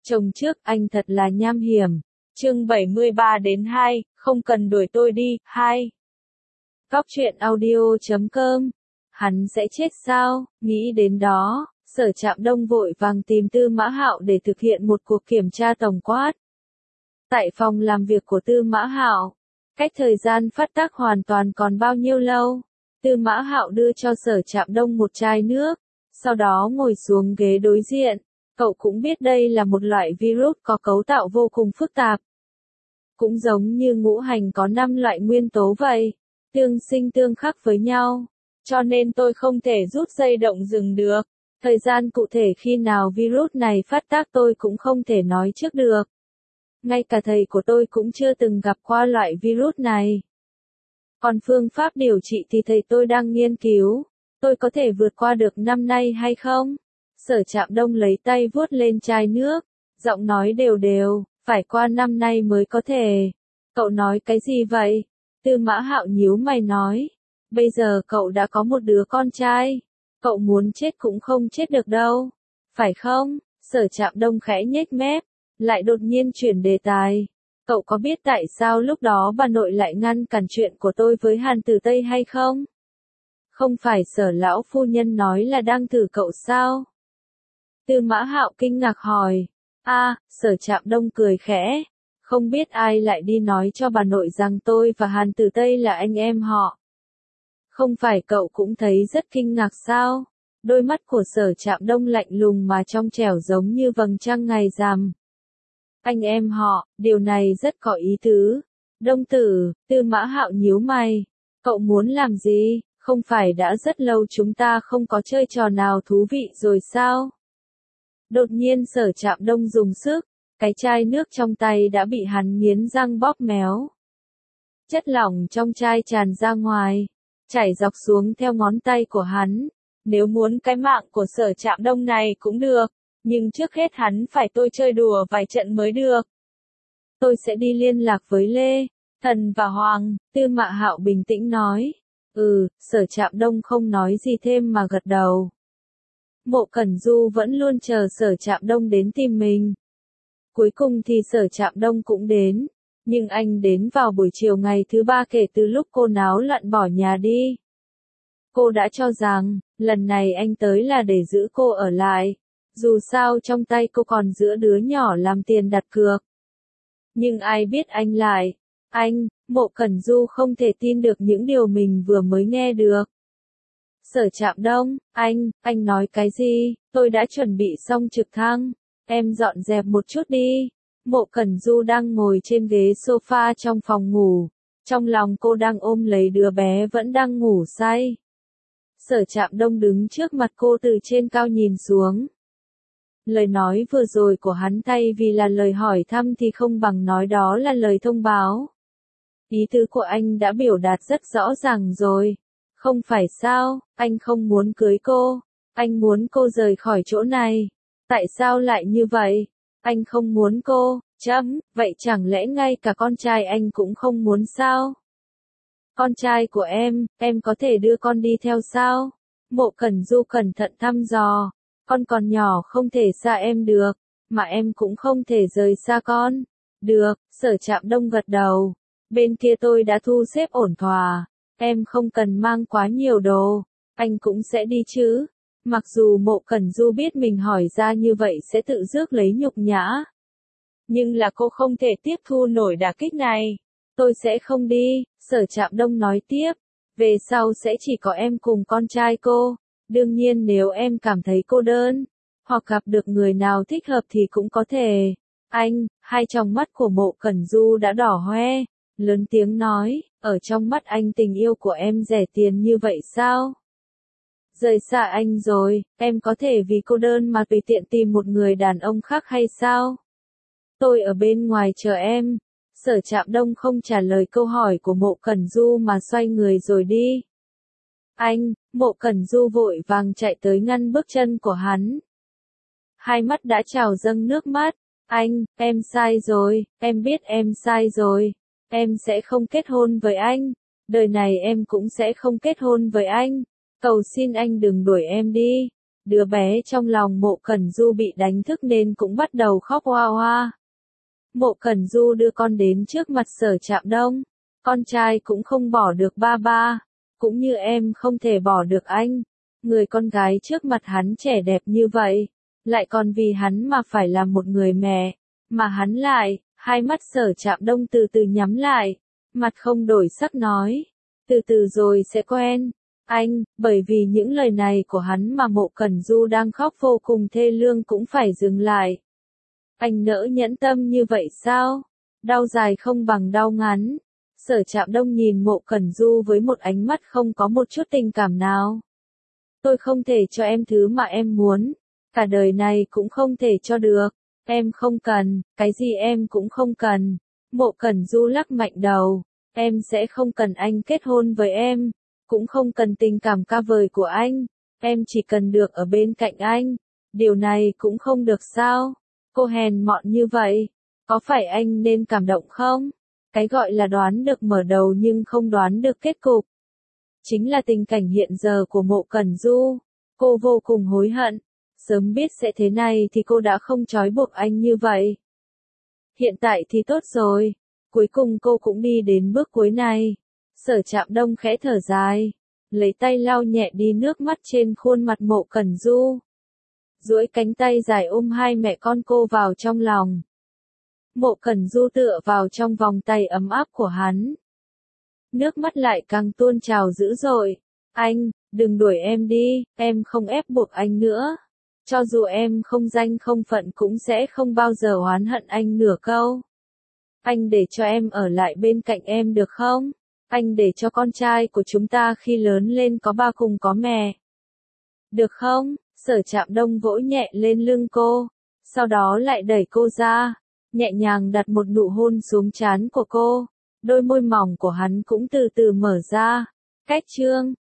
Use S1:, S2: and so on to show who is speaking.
S1: Chồng trước anh thật là nham hiểm. Chương 73-2, không cần đuổi tôi đi, 2. Cóc truyện audio.com. Hắn sẽ chết sao? Nghĩ đến đó, Sở Trạm Đông vội vàng tìm Tư Mã Hạo để thực hiện một cuộc kiểm tra tổng quát. Tại phòng làm việc của Tư Mã Hạo, cách thời gian phát tác hoàn toàn còn bao nhiêu lâu? Tư Mã Hạo đưa cho Sở Trạm Đông một chai nước, sau đó ngồi xuống ghế đối diện. Cậu cũng biết đây là một loại virus có cấu tạo vô cùng phức tạp. Cũng giống như ngũ hành có 5 loại nguyên tố vậy, tương sinh tương khắc với nhau. Cho nên tôi không thể rút dây động rừng được. Thời gian cụ thể khi nào virus này phát tác tôi cũng không thể nói trước được. Ngay cả thầy của tôi cũng chưa từng gặp qua loại virus này. Còn phương pháp điều trị thì thầy tôi đang nghiên cứu. Tôi có thể vượt qua được năm nay hay không? Sở Trạm Đông lấy tay vuốt lên chai nước, giọng nói đều đều, phải qua năm nay mới có thể. Cậu nói cái gì vậy? Tư Mã Hạo nhíu mày nói. Bây giờ cậu đã có một đứa con trai. Cậu muốn chết cũng không chết được đâu. Phải không? Sở Trạm Đông khẽ nhếch mép, lại đột nhiên chuyển đề tài. Cậu có biết tại sao lúc đó bà nội lại ngăn cản chuyện của tôi với Hàn Tử Tây hay không? Không phải Sở lão phu nhân nói là đang thử cậu sao? Tư Mã Hạo kinh ngạc hỏi. Sở Trạm Đông cười khẽ. Không biết ai lại đi nói cho bà nội rằng tôi và Hàn Tử Tây là anh em họ. Không phải cậu cũng thấy rất kinh ngạc sao? Đôi mắt của Sở Trạm Đông lạnh lùng mà trong trẻo giống như vầng trăng ngày rằm. Anh em họ, điều này rất có ý tứ. Đông tử, Tư Mã Hạo nhíu mày. Cậu muốn làm gì? Không phải đã rất lâu chúng ta không có chơi trò nào thú vị rồi sao? Đột nhiên Sở Trạm Đông dùng sức, cái chai nước trong tay đã bị hắn nghiến răng bóp méo. Chất lỏng trong chai tràn ra ngoài, chảy dọc xuống theo ngón tay của hắn. Nếu muốn cái mạng của Sở Trạm Đông này cũng được, nhưng trước hết hắn phải tôi chơi đùa vài trận mới được. Tôi sẽ đi liên lạc với Lê, Thần và Hoàng, Tư Mã Hạo bình tĩnh nói. Sở Trạm Đông không nói gì thêm mà gật đầu. Mộ Cẩn Du vẫn luôn chờ Sở Trạm Đông đến tìm mình. Cuối cùng thì Sở Trạm Đông cũng đến, nhưng anh đến vào buổi chiều ngày thứ 3 kể từ lúc cô náo loạn bỏ nhà đi. Cô đã cho rằng, lần này anh tới là để giữ cô ở lại, dù sao trong tay cô còn giữ đứa nhỏ làm tiền đặt cược. Nhưng ai biết Mộ Cẩn Du không thể tin được những điều mình vừa mới nghe được. Sở Trạm Đông, anh nói cái gì? Tôi đã chuẩn bị xong trực thăng, em dọn dẹp một chút đi. Mộ Cẩn Du đang ngồi trên ghế sofa trong phòng ngủ, trong lòng cô đang ôm lấy đứa bé vẫn đang ngủ say. Sở Trạm Đông đứng trước mặt cô từ trên cao nhìn xuống. Lời nói vừa rồi của hắn thay vì là lời hỏi thăm thì không bằng nói đó là lời thông báo. Ý tứ của anh đã biểu đạt rất rõ ràng rồi. Không phải sao, anh không muốn cưới cô, anh muốn cô rời khỏi chỗ này. Tại sao lại như vậy? Anh không muốn cô, vậy chẳng lẽ ngay cả con trai anh cũng không muốn sao? Con trai của em có thể đưa con đi theo sao? Mộ Cẩn Du cẩn thận thăm dò. Con còn nhỏ không thể xa em được, mà em cũng không thể rời xa con. Được, Sở Trạm Đông gật đầu. Bên kia tôi đã thu xếp ổn thỏa. Em không cần mang quá nhiều đồ, anh cũng sẽ đi chứ. Mặc dù Mộ Cẩn Du biết mình hỏi ra như vậy sẽ tự rước lấy nhục nhã. Nhưng là cô không thể tiếp thu nổi đả kích này. Tôi sẽ không đi, Sở Trạm Đông nói tiếp. Về sau sẽ chỉ có em cùng con trai cô. Đương nhiên nếu em cảm thấy cô đơn, hoặc gặp được người nào thích hợp thì cũng có thể. Hai tròng mắt của Mộ Cẩn Du đã đỏ hoe, lớn tiếng nói, ở trong mắt anh tình yêu của em rẻ tiền như vậy sao? Rời xa anh rồi, em có thể vì cô đơn mà tùy tiện tìm một người đàn ông khác hay sao? Tôi ở bên ngoài chờ em. Sở Trạm Đông không trả lời câu hỏi của Mộ Cẩn Du mà xoay người rồi đi. Mộ Cẩn Du vội vàng chạy tới ngăn bước chân của hắn. Hai mắt đã trào dâng nước mắt. Em sai rồi, em biết em sai rồi. Em sẽ không kết hôn với anh. Đời này em cũng sẽ không kết hôn với anh. Cầu xin anh đừng đuổi em đi. Đứa bé trong lòng Mộ Cẩn Du bị đánh thức nên cũng bắt đầu khóc oa oa. Mộ Cẩn Du đưa con đến trước mặt Sở Trạm Đông. Con trai cũng không bỏ được ba ba, cũng như em không thể bỏ được anh. Người con gái trước mặt hắn trẻ đẹp như vậy, lại còn vì hắn mà phải là một người mẹ, mà hắn lại, hai mắt Sở Trạm Đông từ từ nhắm lại, mặt không đổi sắc nói, từ từ rồi sẽ quen. Anh, bởi vì những lời này của hắn mà Mộ Cẩn Du đang khóc vô cùng thê lương cũng phải dừng lại. Anh nỡ nhẫn tâm như vậy sao? Đau dài không bằng đau ngắn. Sở Trạm Đông nhìn Mộ Cẩn Du với một ánh mắt không có một chút tình cảm nào. Tôi không thể cho em thứ mà em muốn, cả đời này cũng không thể cho được. Em không cần, cái gì em cũng không cần. Mộ Cẩn Du lắc mạnh đầu, em sẽ không cần anh kết hôn với em, cũng không cần tình cảm ca vời của anh, em chỉ cần được ở bên cạnh anh. Điều này cũng không được sao? Cô hèn mọn như vậy, có phải anh nên cảm động không? Cái gọi là đoán được mở đầu nhưng không đoán được kết cục. Chính là tình cảnh hiện giờ của Mộ Cẩn Du. Cô vô cùng hối hận. Sớm biết sẽ thế này thì cô đã không trói buộc anh như vậy. Hiện tại thì tốt rồi. Cuối cùng cô cũng đi đến bước cuối này. Sở Trạm Đông khẽ thở dài, lấy tay lau nhẹ đi nước mắt trên khuôn mặt Mộ Cẩn Du. Duỗi cánh tay dài ôm hai mẹ con cô vào trong lòng. Mộ Cẩn Du tựa vào trong vòng tay ấm áp của hắn. Nước mắt lại càng tuôn trào dữ dội. Anh, đừng đuổi em đi, em không ép buộc anh nữa. Cho dù em không danh không phận cũng sẽ không bao giờ oán hận anh nửa câu. Anh để cho em ở lại bên cạnh em được không? Anh để cho con trai của chúng ta khi lớn lên có ba cùng có mẹ. Được không? Sở Trạm Đông vỗ nhẹ lên lưng cô, sau đó lại đẩy cô ra, nhẹ nhàng đặt một nụ hôn xuống trán của cô. Đôi môi mỏng của hắn cũng từ từ mở ra. Cách chương